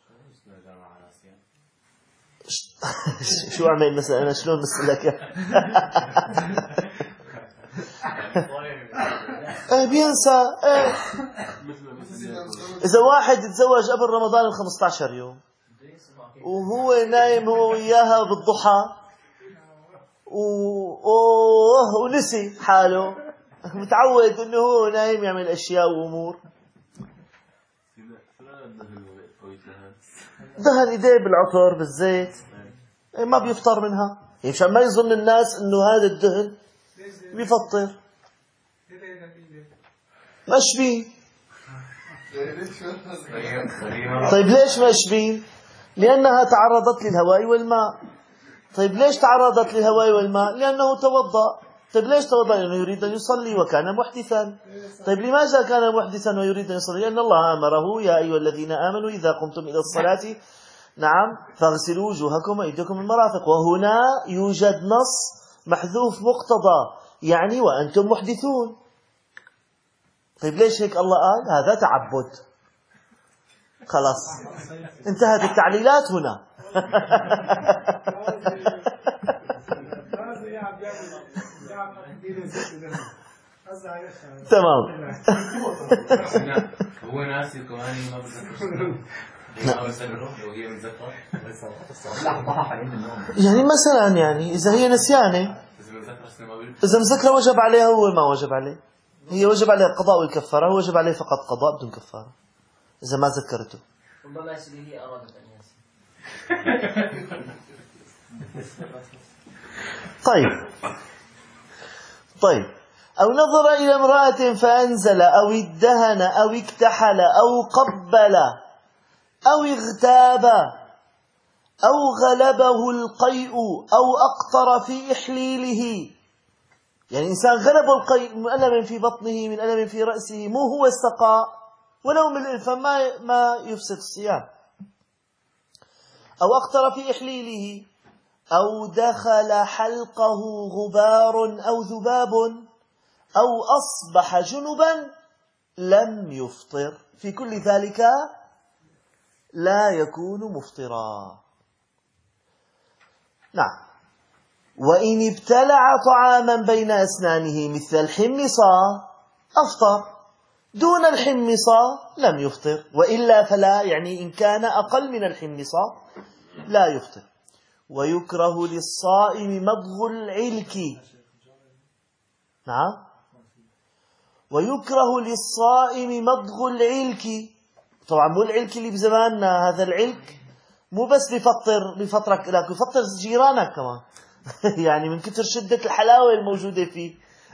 شو أعمل مثلا أنا؟ شلون مثلك؟ بينسى. إذا واحد تزوج قبل رمضان 15 يوم وهو نايم هو وياها بالضحى ونسي حاله، متعود إنه هو نايم يعمل أشياء وأمور، دهن إيديه بالعطر بالزيت، ما بيفطر منها. يعني مشان ما يظن الناس إنه هذا الدهن بيفطر. مشبين. طيب ليش مشبين؟ لأنها تعرضت للهواء والماء. طيب ليش تعرضت للهواء والماء؟ لأنه توضأ. طيب ليش توضأ؟ لأنه يريد أن يصلي وكان محدثا. طيب لماذا كان محدثا ويريد أن يصلي؟ لأن الله أمره: يا أيها الذين آمنوا إذا قمتم إلى الصلاة نعم فاغسلوا وجوهكم وأيديكم المرافق. وهنا يوجد نص محذوف مقتضى، يعني وأنتم محدثون. طيب ليش هيك الله قال؟ هذا تعبد. خلاص انتهت التعليلات هنا. تمام. هو ناسي كمان ما بتذكر. يعني مثلا يعني إذا هي نسيانة، إذا مذكرة وجب عليها، هو ما وجب عليه. هي وجب عليها القضاء والكفارة، هو وجب عليه فقط قضاء بدون كفارة إذا ما ذكرته. ربما هي أرادت أن ينسي. طيب أو نظر إلى امرأة فأنزل أو ادهن أو اكتحل أو قبل أو اغتاب أو غلبه القيء أو أقطر في إحليله، يعني إنسان غلبه القيء من ألم في بطنه، من ألم في رأسه، مو هو استقى ولو من الفم ما يفسد الصيام. أو أقطر في إحليله، أو دخل حلقه غبار أو ذباب، أو أصبح جنبا لم يفطر، في كل ذلك لا يكون مفطرا. نعم. وإن ابتلع طعاما بين أسنانه مثل الحمصة أفطر، دون الحمصة لم يفطر، وإلا فلا، يعني إن كان أقل من الحمصة لا يفطر. ويكره للصائم مضغ العلك. نعم. ويكره للصائم مضغ العلك، طبعا مو العلك اللي بزماننا، هذا العلك مو بس بفطرك لك، بفطر جيرانك كمان يعني من كثر شدة الحلاوة الموجودة فيه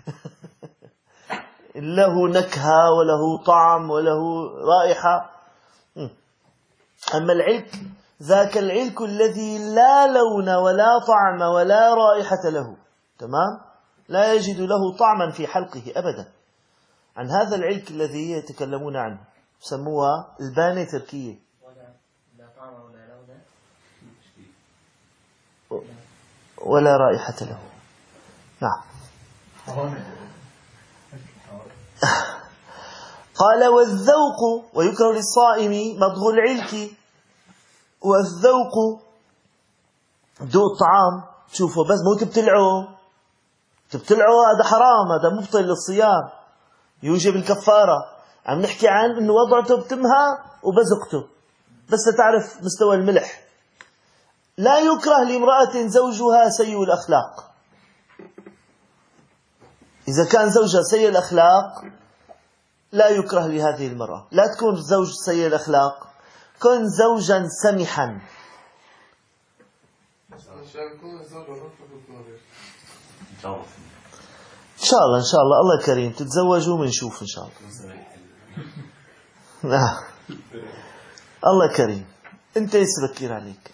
له نكهة وله طعم وله رائحة. أما العلك ذاك العلك الذي لا لون ولا طعم ولا رائحة له، تمام، لا يجد له طعما في حلقه أبدا. عن هذا العلك الذي يتكلمون عنه سموها البانة تركية، لا طعم ولا لون ولا رائحة له. نعم. قال والذوق، ويكره للصائم مضغ العلك. والذوق ذوق الطعام، تشوفه بس مو تبتلعه، هذا حرام، هذا مبطل للصيام يوجب الكفارة. عم نحكي عن انه وضعته بتمها وبزقته بس تعرف مستوى الملح. لا يكره لامرأة زوجها سيء الأخلاق. إذا كان زوجها سيء الأخلاق لا يكره لهذه المرأة. لا تكون زوج سيء الأخلاق، كن زوجا سمحا. إن شاء الله الله كريم، تتزوجوا ونشوف إن شاء الله. الله كريم، أنت يسبكير عليك.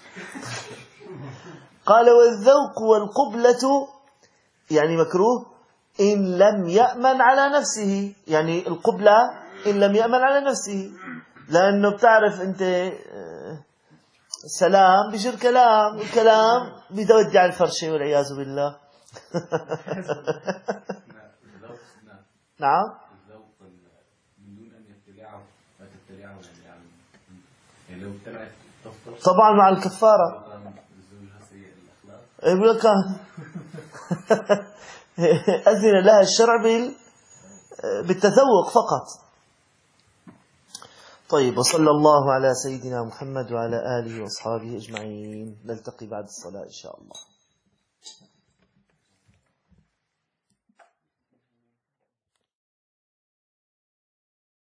قال والذوق والقبلة يعني مكروه إن لم يأمن على نفسه، يعني القبلة إن لم يأمن على نفسه، لأنه بتعرف أنت سلام بيجر كلام، والكلام بيودي على الفرشة والعياذ بالله. نعم. الذوق من دون أن يبتلعه لا تبتلعه، يعني لو ابتلعت تفطر طبعا مع الكفارة. زوجها سيء الأخلاق يقول لك أذن لها الشرع بالتذوق فقط. طيب، وصلى الله على سيدنا محمد وعلى آله وأصحابه أجمعين. نلتقي بعد الصلاة إن شاء الله.